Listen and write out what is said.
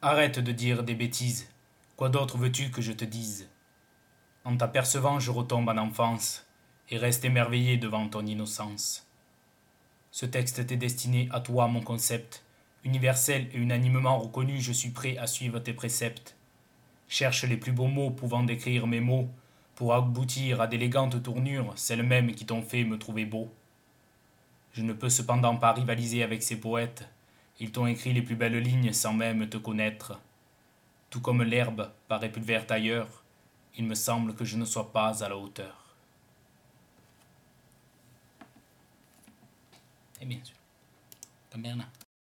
Arrête de dire des bêtises. Quoi d'autre veux-tu que je te dise? En t'apercevant, je retombe en enfance et reste émerveillé devant ton innocence. Ce texte t'est destiné à toi, mon concept. Universel et unanimement reconnu, je suis prêt à suivre tes préceptes. Cherche les plus beaux mots pouvant décrire mes mots, pour aboutir à d'élégantes tournures, celles mêmes qui t'ont fait me trouver beau. Je ne peux cependant pas rivaliser avec ces poètes. Ils t'ont écrit les plus belles lignes sans même te connaître. Tout comme l'herbe paraît plus verte ailleurs, il me semble que je ne sois pas à la hauteur. Et bien sûr, t'as bien là.